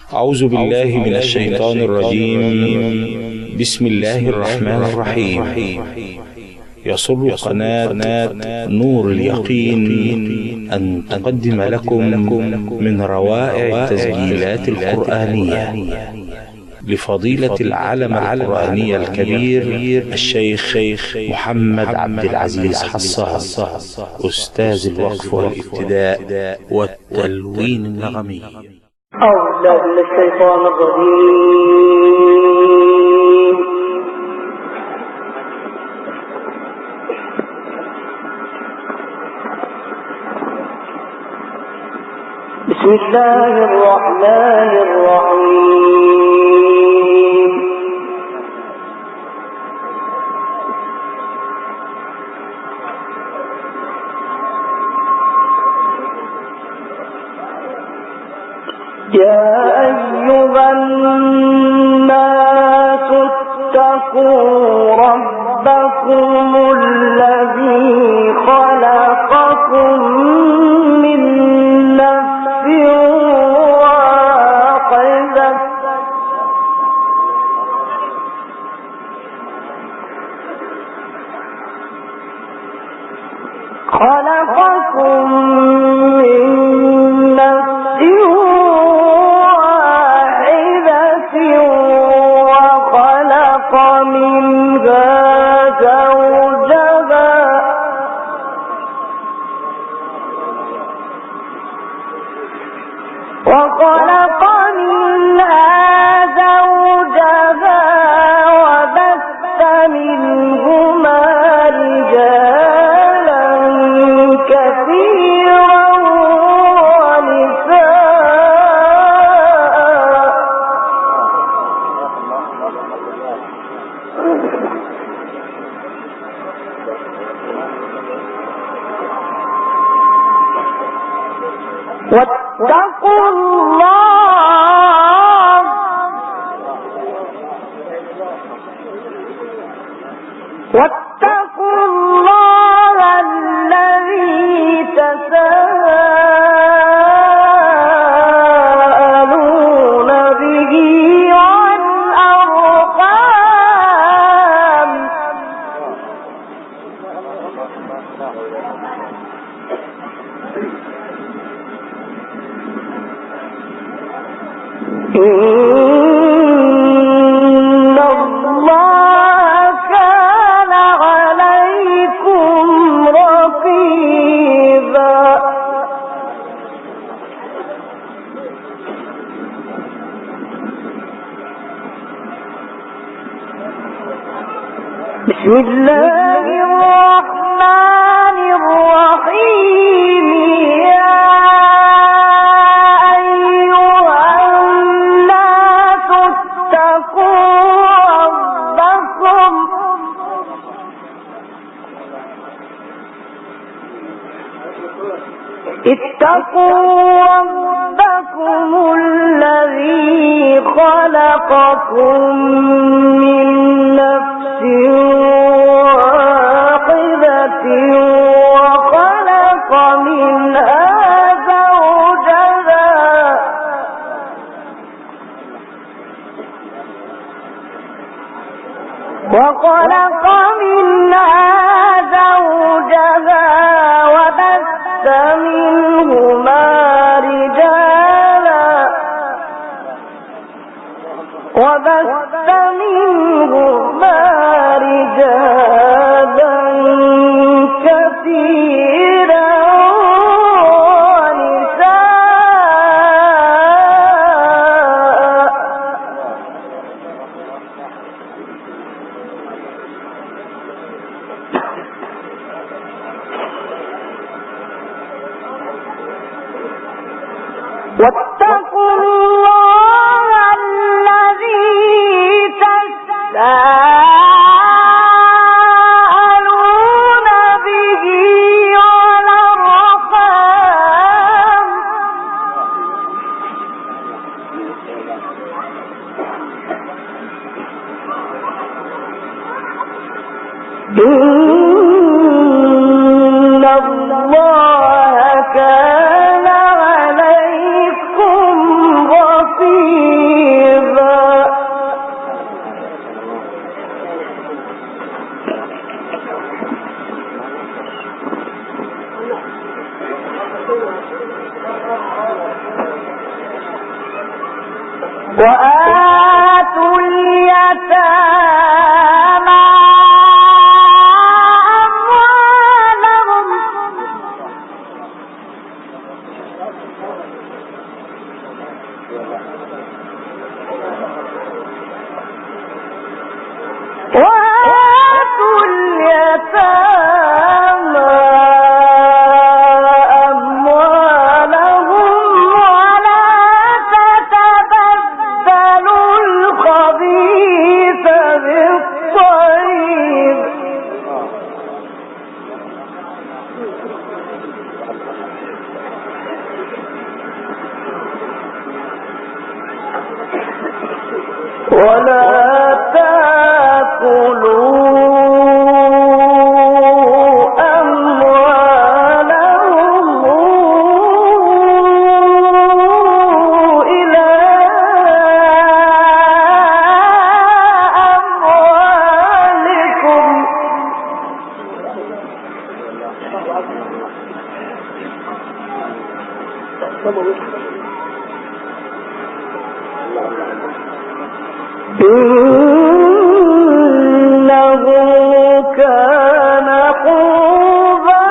أعوذ بالله من الشيطان الرجيم. بسم الله الرحمن الرحيم. يسر قناة نور اليقين أن تقدم لكم من روائع التسجيلات القرآنية لفضيلة العلم القرآني الكبير الشيخ محمد عبد العزيز حصان، أستاذ الوقف والابتداء والتلوين النغمي. أعوذ بالله من الشيطان الرجيم. بسم الله الرحمن الرحيم. يا أيها الناس اتقوا ربكم الذي خلقكم من نفس واحدة وخلق منها زوجها وبث منهما رجالا كثيرا ونساء واتقوا الله الذي تساءلون به والأرحام إن الله كان عليكم رقيبا. بسم الله الرحمن الرحيم. اتقوا ربكم الذي خلقكم من نفس واحدة وخلق منها زوجها وبث منهما رجالا كثيرا ونساء واتقوا الله الذي تساءلون به والأرحام إن الله كان عليكم رقيبا. وآتوا اليتامى ولا تأكلوا أموالهم إلى أموالكم إنه كان حوبا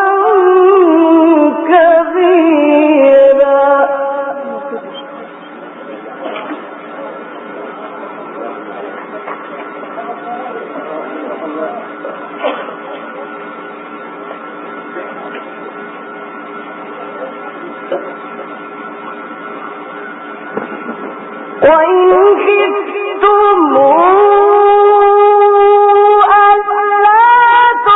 كبيرا وإن خفتم ألا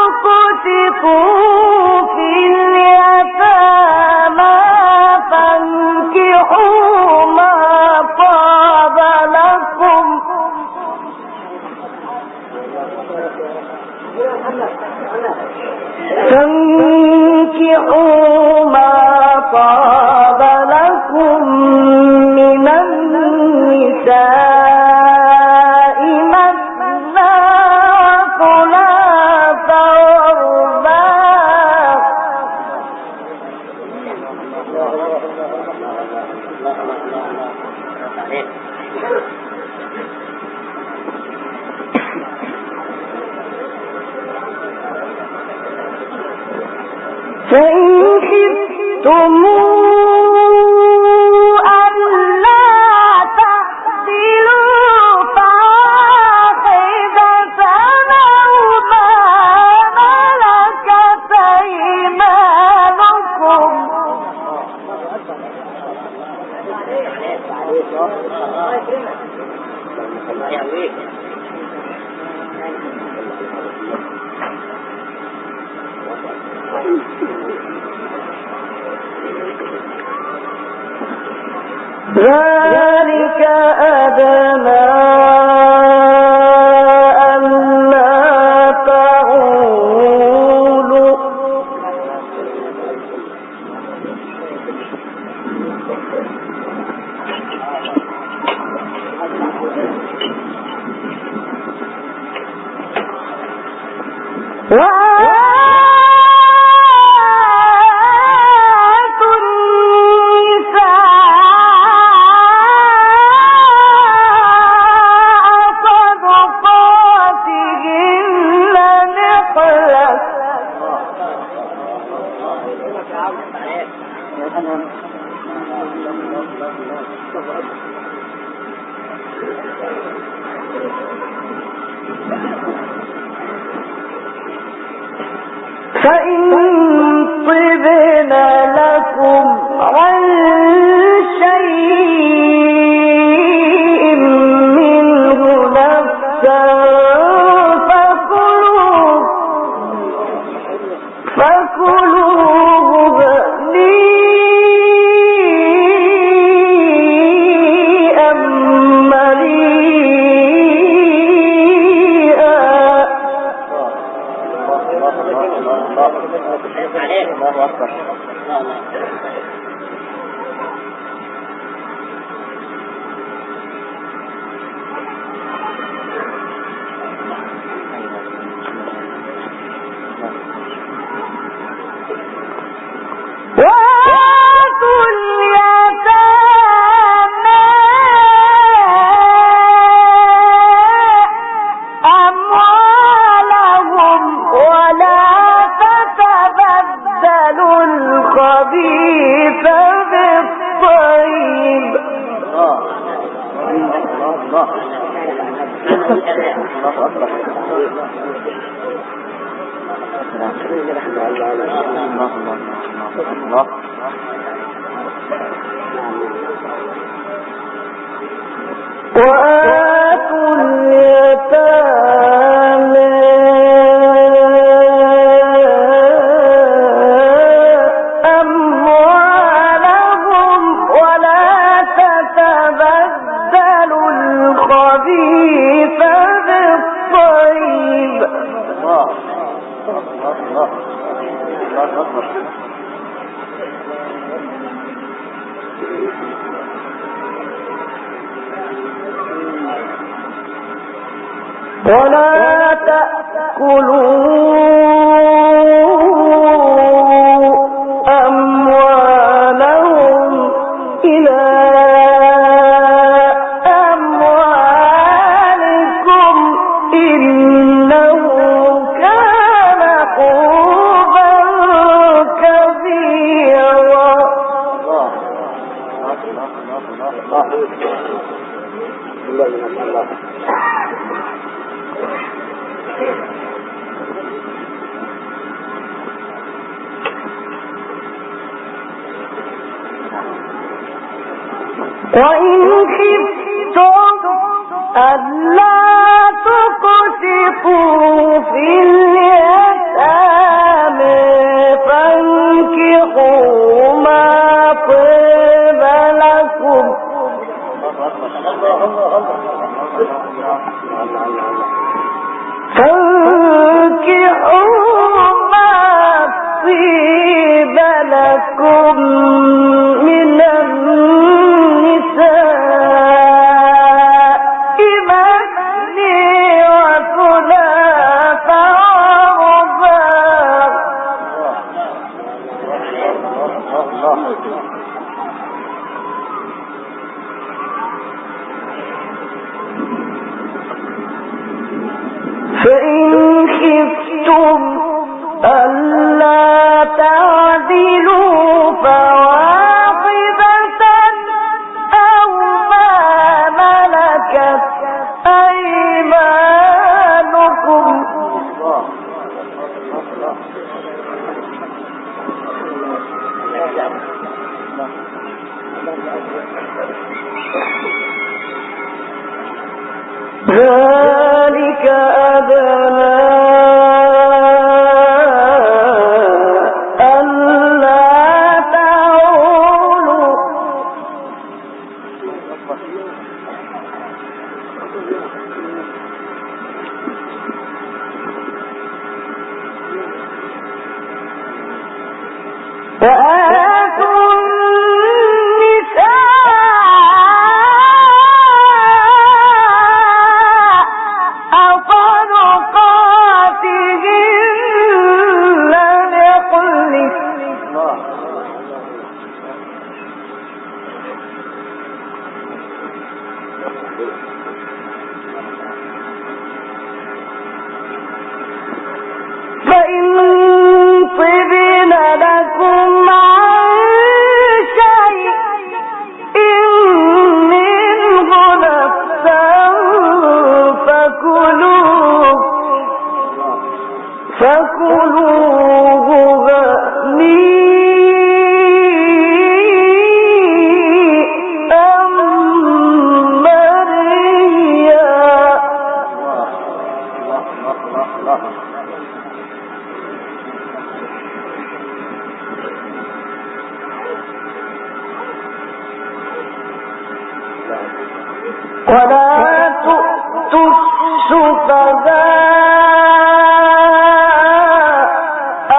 تقسطوا في اليتامى فانكحوا ما طاب لكم من النساء مثنى وثلاث ورباع فإن خفتم ذلك أدنى ألا تعولوا فإن طبن لكم عن شيء منه نفسا فكلوه هنيئا مريئا الله أكبر. وآتوا اليتامى وآتوا اليتامى أموالهم ولا تتبدلوا الخبيث بالطيب ولا تأكلوا أموالهم إلى أموالكم إنه كان حوبا كبيرا وإن خفتم ألا تقسطوا في اليتامى فانكحوا ما طاب لكم من النساء مثني وثلاث ورباع فإن خفتم ألا تعدلوا فواحدة أو ما ملكت أيمانكم ذلك أدنى ألا تعولوا وآتوا النساء صدقاتهن بقل فإن طبن لكم عن شيء منه نفسا فكلوه هنيئا مريئا ولا تؤتوا السفهاء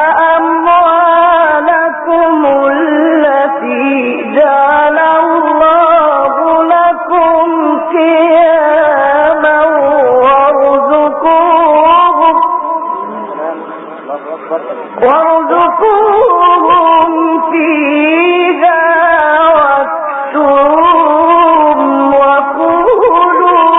أموالكم التي جعل الله لكم قياما وارزقوهم فيها واكسوهم وقولوا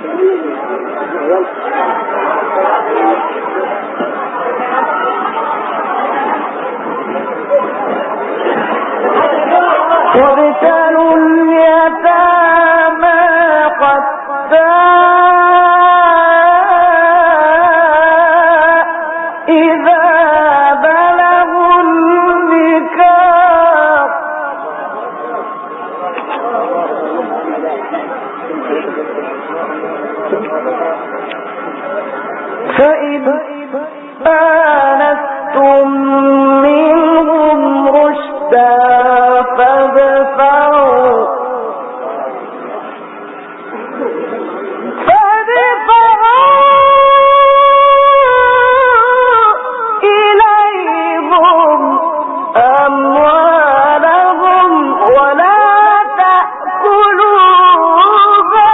وابتلوا اليتامى حتى إذا بلغوا النكاح فإن آنستم منهم رشدا فادفعوا إليهم أموالهم ولا تأكلوها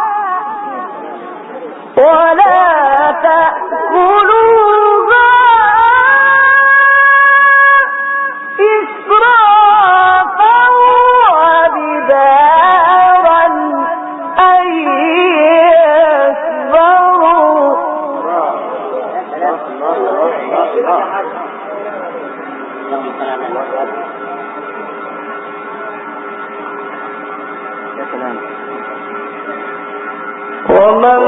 إسرافا وبدارا أن يكبروا ومن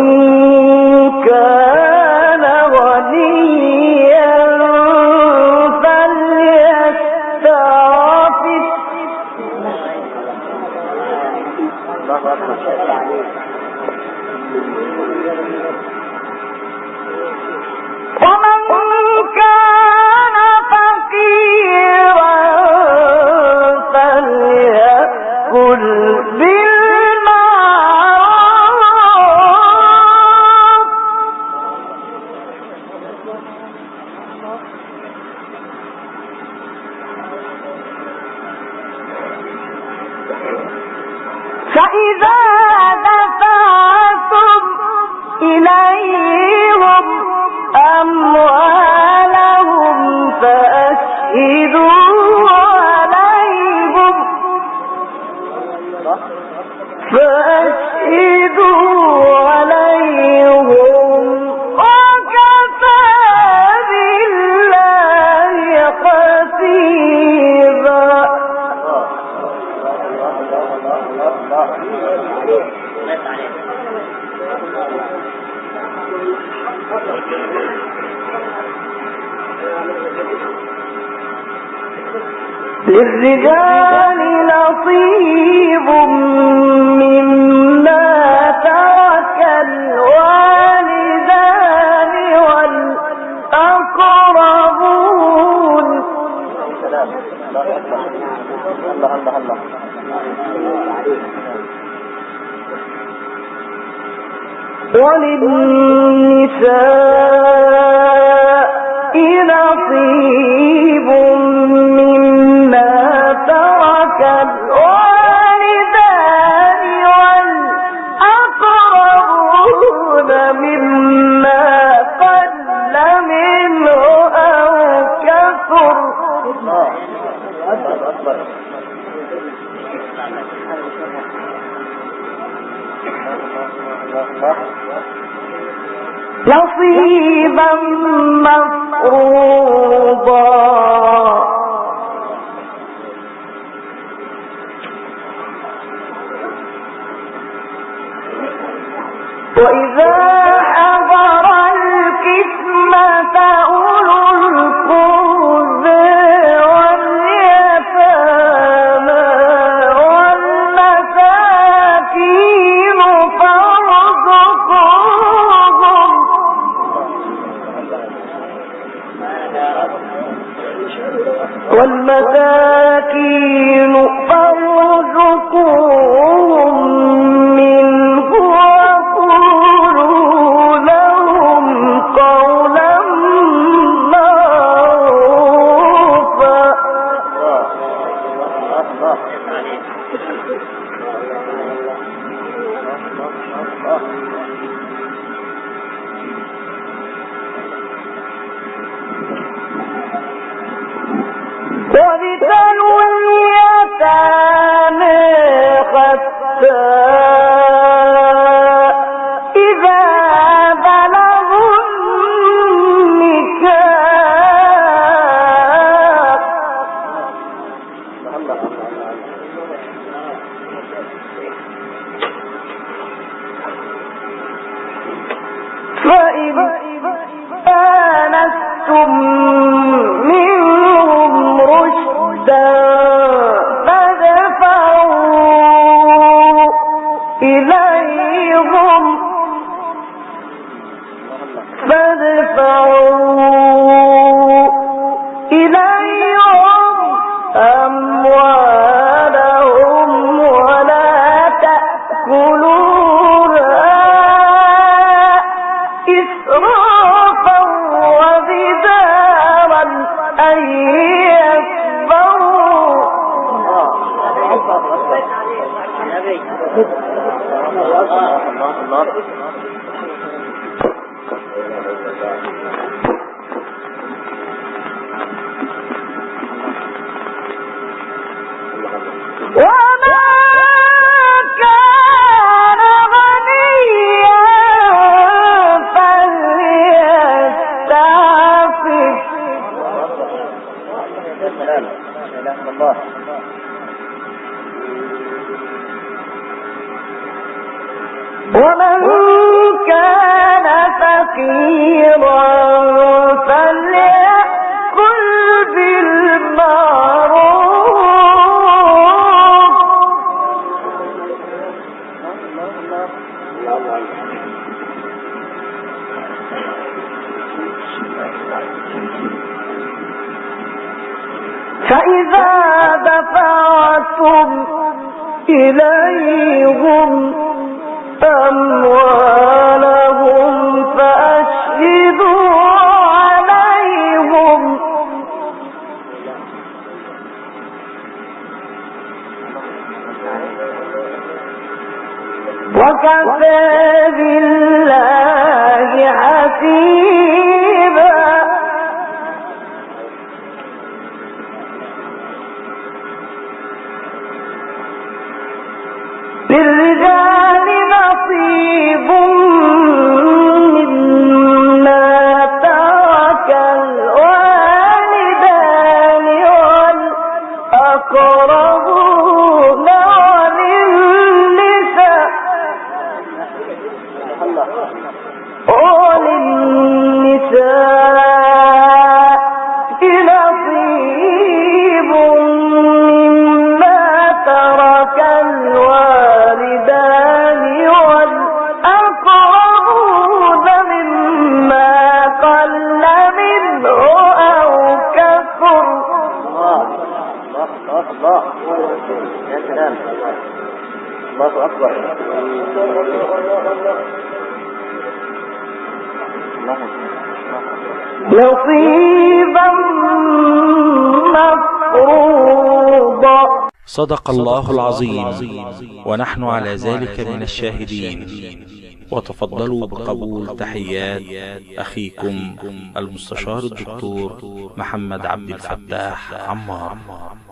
كان غنيا فليستعفف ومن كان فقيرا فليأكل بالمعروف فإذا دفعتم إليهم أموالهم فأشهدوا عليهم وكفى بالله حسيبا للرجال نصيب مما ترك الوالدان والأقربون وللنساء نصيب مما ترك الوالدان والأقربون مما قل منه أو كثر نصيبا مفروضا وإذا حضر القسمة أولو القربى واليتامى والمساكين فارزقوهم منه وقولوا لهم قولا معروفا وابتلوا اليتامى حتى فإن آنستم منهم رشدا فادفعوا إليهم أموالهم ولا تأكلوها إسرافا وبدارا أن يكبروا وما كان غنيا فليستعفف ومن كان فقيرا فليأكل بالمعروف فإذا دفعتم إليهم أموالهم فأشهدوا عليهم وكفى بالله حسيبا للرجال نصيب مما ترك الوالدان والأقربون وللنساء نصيب مما ترك الوالدان والأقربون مما قل منه أو كثر. الله يا سلام، الله أكبر. نصيبا مفروضا. صدق الله العظيم، ونحن على ذلك من الشاهدين. وتفضلوا بقبول تحيات أخيكم المستشار الدكتور محمد عبد الفتاح عمار.